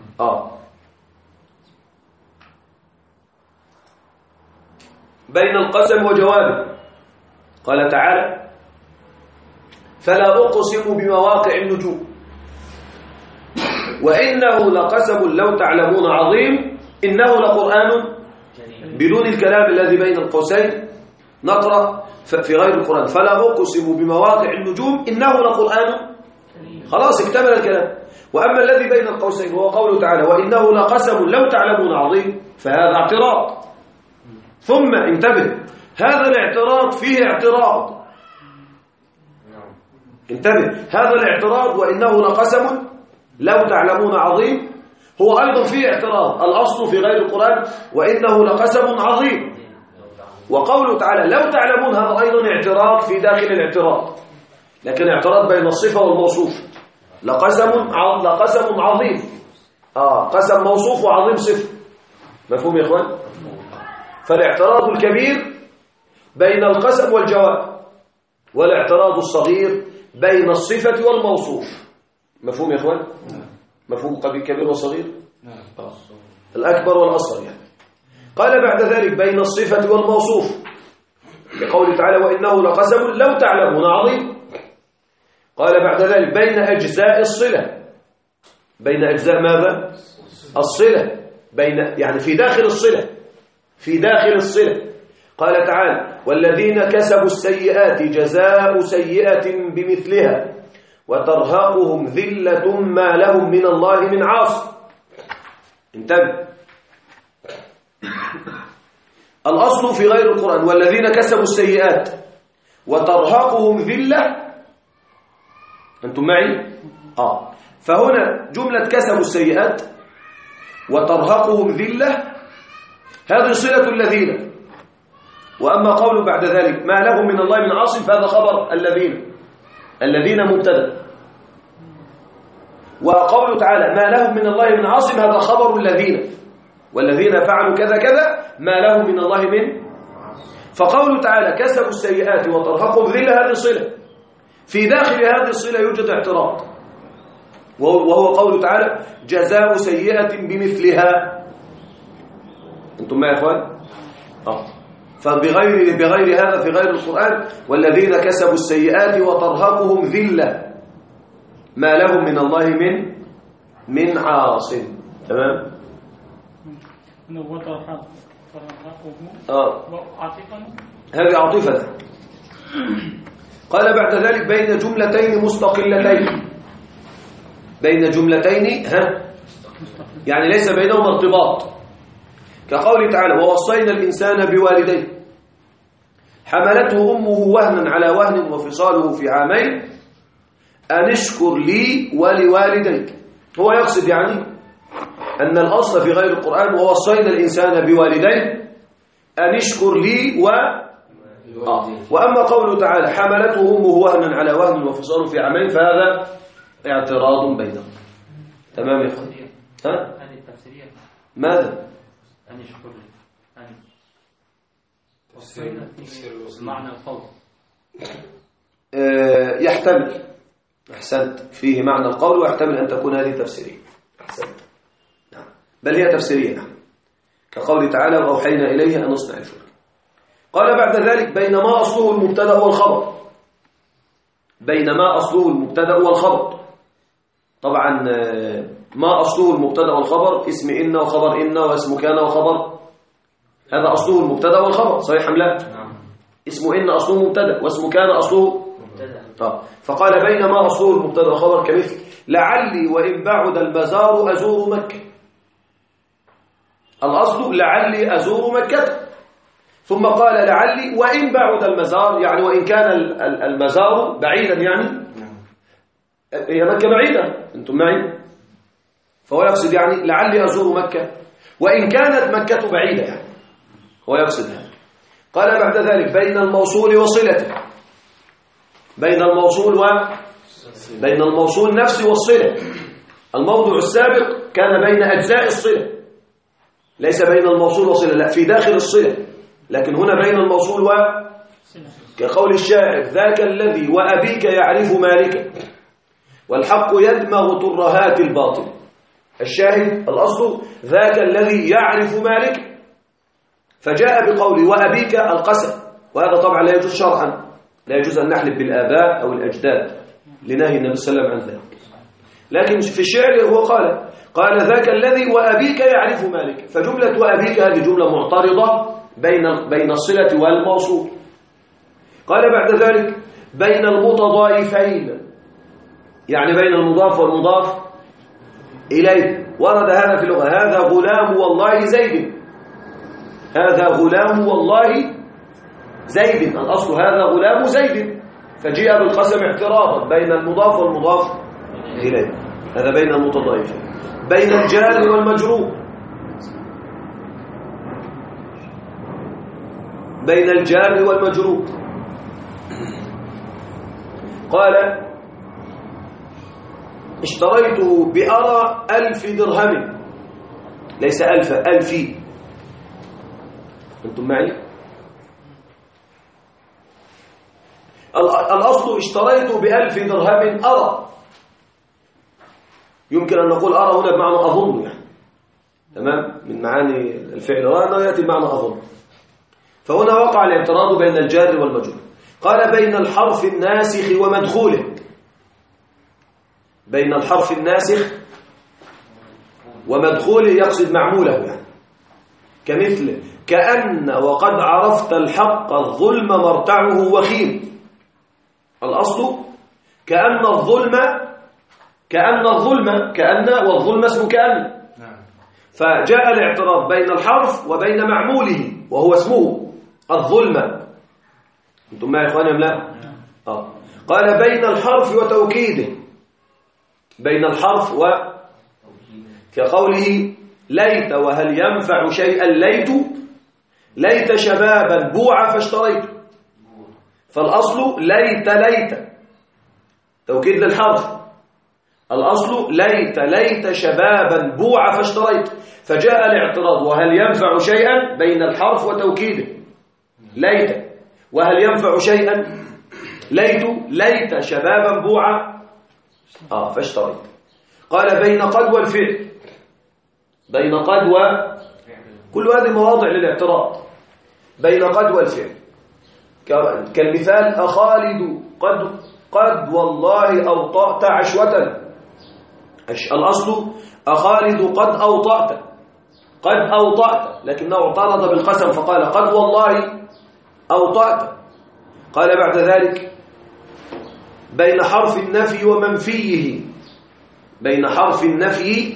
بين القسم وجوابه قال تعالى فلا أقسم بمواقع النجوم وإنه لقسم لو تعلمون عظيم إنه لقرآن، بدون الكلام الذي بين القوسين نقرأ في غير القرآن فلا أقسم بمواقع النجوم إنه لقرآن، خلاص اكتمل الكلام. وأما الذي بين القوسين هو قوله تعالى وإنه لقسم لو تعلمون عظيم فهذا اعتراض. ثم انتبه هذا الاعتراض فيه اعتراض، انتبه هذا الاعتراض وإنه لقسم لو تعلمون عظيم هو أيضا فيه اعتراض. الأصل في غير القرآن وإنه لقسم عظيم، وقوله تعالى لو تعلمون هذا أيضا اعتراض في داخل الاعتراض، لكن اعتراض بين الصفة والموصوف. لقسم عظيم، قسم موصوف وعظيم صفة، مفهوم يا إخوان؟ فالاعتراض الكبير بين القسم والجواب، والاعتراض الصغير بين الصفة والموصوف، مفهوم يا إخوان؟ مفهوم كبير وصغير؟ الأكبر والأصغر يعني. قال بعد ذلك بين الصفة والموصوف لقوله تعالى وإنه لقسم لو تعلمون عظيم. قال بعد ذلك بين أجزاء الصلة، بين أجزاء ماذا؟ الصلة، بين يعني في داخل الصلة، في داخل الصلة. قال تعالى والذين كسبوا السيئات جزاء سيئة بمثلها وترهقهم ذلة ما لهم من الله من عاصم. انتبه الأصل في غير القرآن والذين كسبوا السيئات وترهقهم ذلة، أنتم معي؟ فهنا جملة كسبوا السيئات وترهقهم ذلة هذه صلة الذين، وأما قوله بعد ذلك ما لهم من الله من عاصم فهذا خبر الذين مبتدأ، وقوله تعالى ما لهم من الله من عاصم هذا خبر الذين، والذين فعلوا كذا كذا ما لهم من الله من. فقوله تعالى كسبوا السيئات وترهقهم ذلة هذه صلة، في داخل هذه الصلة يوجد اعتراض، وهو قوله تعالى جزاء سيئة بمثلها. انتم معي يا اخوان؟ فبغير هذا في غير القرآن والذين كسبوا السيئات وترهقهم ذلة ما لهم من الله من عاصم. تمام؟ هذه عاطفة. قال بعد ذلك بين جملتين مستقلتين، بين جملتين يعني ليس بينهما ارتباط، كقوله تعالى ووصينا الإنسان بوالديه حملته أمه وهنا على وهن وفصاله في عامين أن اشكر لي ولوالديك. هو يقصد يعني أن الأصل في غير القرآن ووصينا الإنسان بوالديه أن اشكر لي وأما قوله تعالى حملته أمه وهنا على وهن وفصاله في عامين فهذا اعتراض بينهم. تمام يا أخوان؟ هذه التفسيرية ماذا؟ أن يشكر لي معنى القول يحتمل، أحسنت، فيه معنى القول ويحتمل أن تكون هذه تفسيرية. أحسنت، نعم، بل هي تفسيرية، نعم، كقول تعالى وأوحينا إليه أن نصنع الفلك. قال بعد ذلك بينما أصله المبتدأ والخبر، بينما أصله المبتدأ والخبر. طبعا ما أصله المبتدأ والخبر اسم إن وخبر إن واسم كان وخبر، هذا أصله المبتدأ والخبر، صحيح أم لا؟ اسم إن أصله مبتدأ واسم كان أصله مبتدأ. فقال بينما أصله المبتدأ والخبر كمثل لعلي وإن بعد المزار أزور مكة. الأصل لعلي أزور مكة، ثم قال لعلي وإن بعد المزار، يعني وإن كان المزار بعيدا، يعني هي مكة بعيدة، أنتم معي؟ فهو يقصد يعني لعلي أزور مكة وإن كانت مكة بعيدة، يعني هو يقصد هذا. قال بعد ذلك بين الموصول وصلته، بين الموصول نفسه والصلة. الموضع السابق كان بين أجزاء الصلة، ليس بين الموصول وصلة، لا، في داخل الصلة، لكن هنا بين الموصول كقول الشاعر ذاك الذي وأبيك يعرف مالك والحق يدمغ ترهات الباطل. الشاهد الأصل ذاك الذي يعرف مالك، فجاء بقول وأبيك القسم، وهذا طبعا لا يجوز شرعا، لا يجوز أن نحلف بالآباء أو الأجداد لنهي النبي صلى الله عليه وسلم عن ذلك، لكن في الشعر هو قال ذاك الذي وأبيك يعرف مالك، فجملة وأبيك هذه جملة معترضة بين الصلة والموصول. قال بعد ذلك بين المتضايفين، يعني بين المضاف والمضاف إليه. ورد هذا في اللغة، هذا غلام والله زيد، هذا غلام والله زيد، الأصل هذا غلام زيد، فجيء بالقسم اعتراضا بين المضاف والمضاف إليه، هذا بين المتضايفين. بين الجار والمجرور، بين الجار والمجرور قال اشتريته بأرى 1000 درهم، ليس 1000، 1000. أنتم معي؟ الأصل اشتريته ب1000 درهم أرى، يمكن أن نقول أرى هنا بمعنى أظن، يعني تمام، من معاني الفعل أرى أنه يأتي بمعنى أظن. فهنا وقع الاعتراض بين الجار والمجرور. قال بين الحرف الناسخ ومدخوله، بين الحرف الناسخ ومدخوله يقصد معموله، يعني كمثل كأن وقد عرفت الحق الظلم مرتعه وخيم. الأصل كأن والظلم اسم كأن، فجاء الاعتراض بين الحرف وبين معموله وهو اسمه الظلم. انتم معي يا اخواني ام لا؟ قال بين الحرف وتوكيده، بين الحرف كقوله ليت وهل ينفع شيئا ليت شبابا بوع فاشتريت، فالأصل ليت توكيد للحرف، الأصل ليت شبابا بوع فاشتريت، فجاء الاعتراض وهل ينفع شيئا بين الحرف وتوكيده، ليت وهل ينفع شيئا ليت شبابا بوع فاشتريت. قال بين قد والفعل، بين قد كل هذه مواضع للاعتراض، بين قد والفعل، كالمثال أخالد قد والله أوطأت عشوة، الأصل أخالد قد أوطأت، لكنه اعترض بالقسم فقال قد والله أوطأت. قال بعد ذلك بين حرف النفي ومنفيه، بين حرف النفي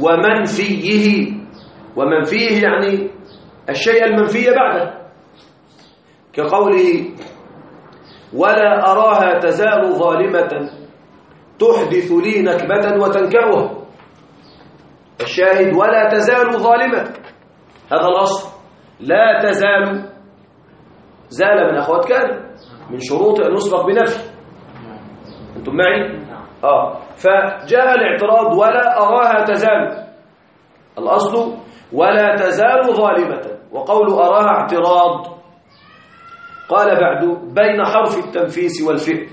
ومنفيه يعني الشيء المنفي بعده، كقوله ولا أراها تزال ظالمة تحدث لي نكبة وتنكرها. الشاهد ولا تزال ظالمة، هذا الأصل لا تزال، زال من أخوات كان، من شروط أن يسبق بنفي. أنتم معي؟ فجاء الاعتراض ولا أراها تزال، الأصل ولا تزال ظالمة، وقول أراها اعتراض. قال بعد بين حرف التنفيس والفعل،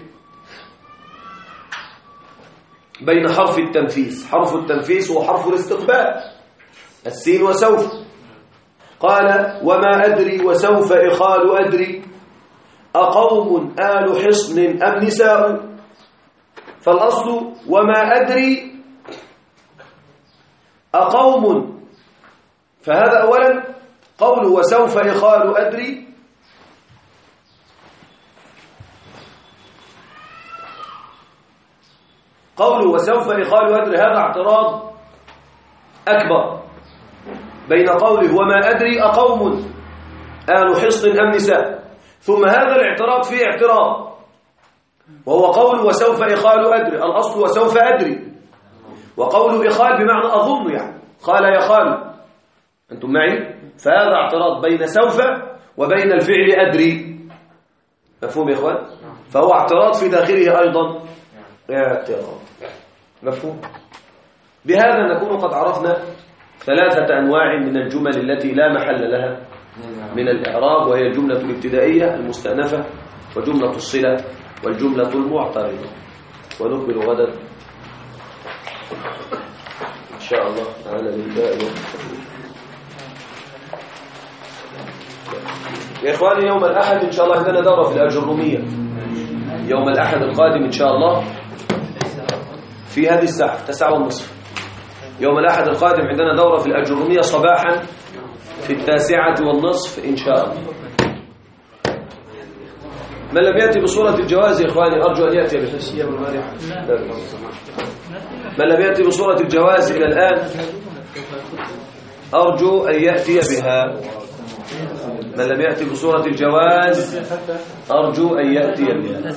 بين حرف التنفيس، حرف التنفيس وحرف الاستقبال، السين وسوف. قال وما أدري وسوف إخال أدري أقوم آل حصن أم نساء، فالأصل وما أدري أقوم، فهذا أولا قوله وسوف إخال أدري قوله وسوف إخال أدري هذا اعتراض أكبر بين قوله وما أدري أقوم آل حصن أم نساء، ثم هذا الاعتراض فيه اعتراض وهو قول وسوف إخال أدري، الأصل وسوف أدري، وقول إخال بمعنى أظن، يعني قال يخال، أنتم معي؟ فهذا اعتراض بين سوف وبين الفعل أدري، مفهوم يا إخوان؟ فهو اعتراض في داخله أيضا اعتراض، مفهوم؟ بهذا نكون قد عرفنا 3 أنواع من الجمل التي لا محل لها من الإعراب، وهي الجملة الابتدائية المستأنفة وجملة الصلة والجملة المعترضة. ونكمل غدا إن شاء الله تعالى بالباء. يا إخواني يوم الأحد إن شاء الله عندنا دورة في الأجرومية، يوم الأحد القادم إن شاء الله في هذه الساعة 9:30. يوم الأحد القادم عندنا دورة في الأجرومية صباحا في 9:30 إن شاء الله. من لم يأتي بصورة الجواز يا إخواني أرجو أن يأتي بحسية والمارحة. من لم يأتي بصورة الجواز إلى الآن أرجو أن يأتي بها. من لم يأتي بصورة الجواز أرجو أن يأتي بها.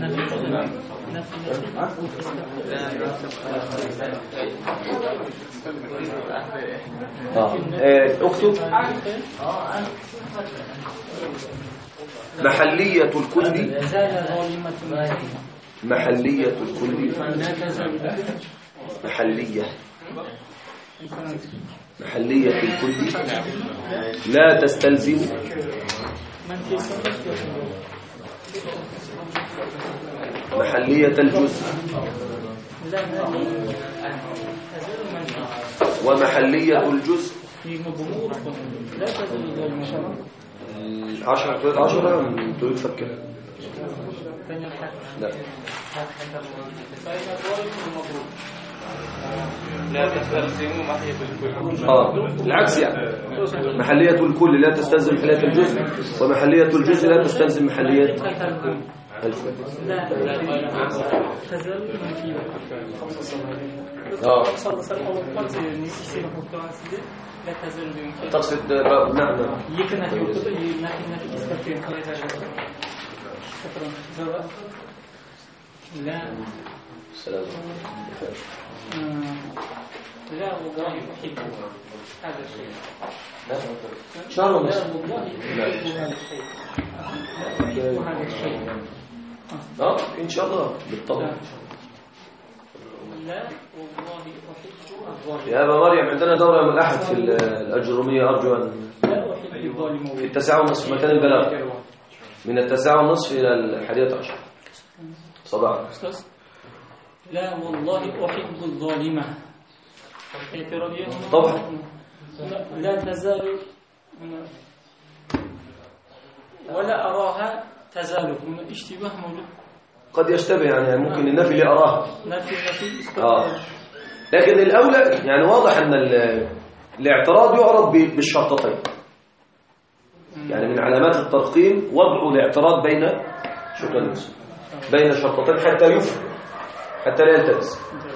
اكتب محلية الكل، محلية الكل، محلية الكل لا تستلزم محلية الجزء، ومحلية الجزء 10 تريد تفكر؟ لا لا تستلزم محلية الكل. العكس يعني محلية الكل لا تستلزم محلية الجزء، ومحلية الجزء لا تستلزم محلية تقصد نعم لا السلام لا والله أحبه هذا الشيء. شهر لا والله أحب هذا الشيء. أحب هذا الشيء. إن شاء الله بالطبع. لا والله أحب يا أبا مريم عندنا دورة يوم الأحد في الأجرومية، أرجو أن لا أحب الظالم في 9:30 في مكان البلاغ، من 9:30 إلى 11 صباحا. لا والله أحب الظالمة. طبعا لا تزال ولا أراها تزال. هنا اشتباه موجود، قد يشتبه يعني ممكن النفي اللي أراها نفي لكن الأولى يعني واضح أن الاعتراض يعرض بالشرطتين، يعني من علامات الترقيم وضع الاعتراض بين شرطتين حتى يفهم، حتى لا يلتبس.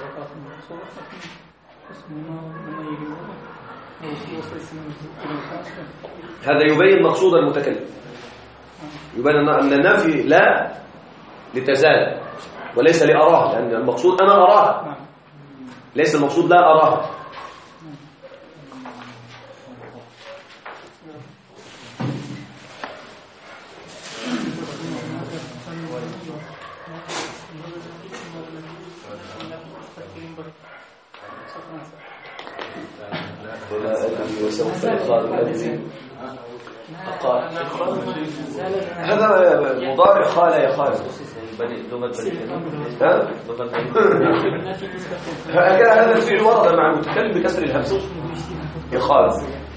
هذا يبين مقصود المتكلم، يبين أن النفي لا لتزال وليس لأراها، لأن المقصود أنا أراها، ليس المقصود لا أراها. ولا أدري وسوف يقال أدري قال هذا مضارع خال يخال هذا الفعل ورد مع المتكلم بكسر الهمزة يخال.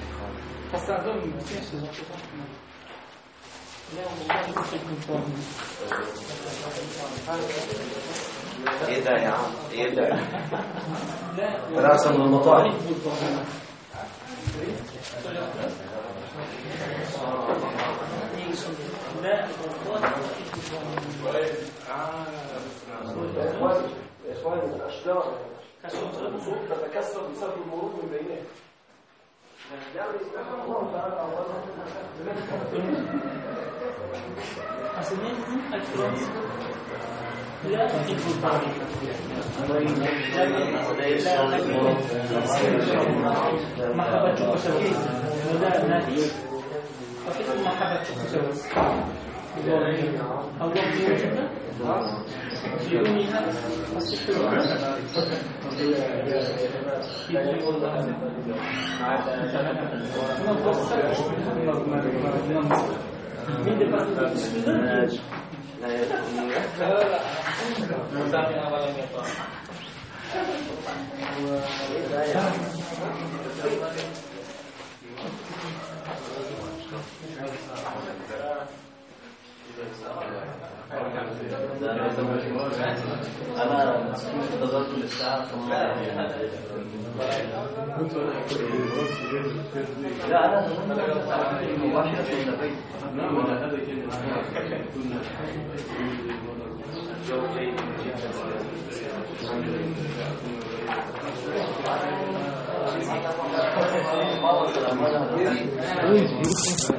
إذا يا عم إذا أنا أحسن من المطاعم. يا إخواني الأشجار الأصول تتكسر بسبب المرور من بينها. لا تحب محبة شخص ولا نادي فكرة محبة شخص أو وجودها بدونها أنا انتظرت للساعة ثم لا أنا مباشرة من البيت. ما وصل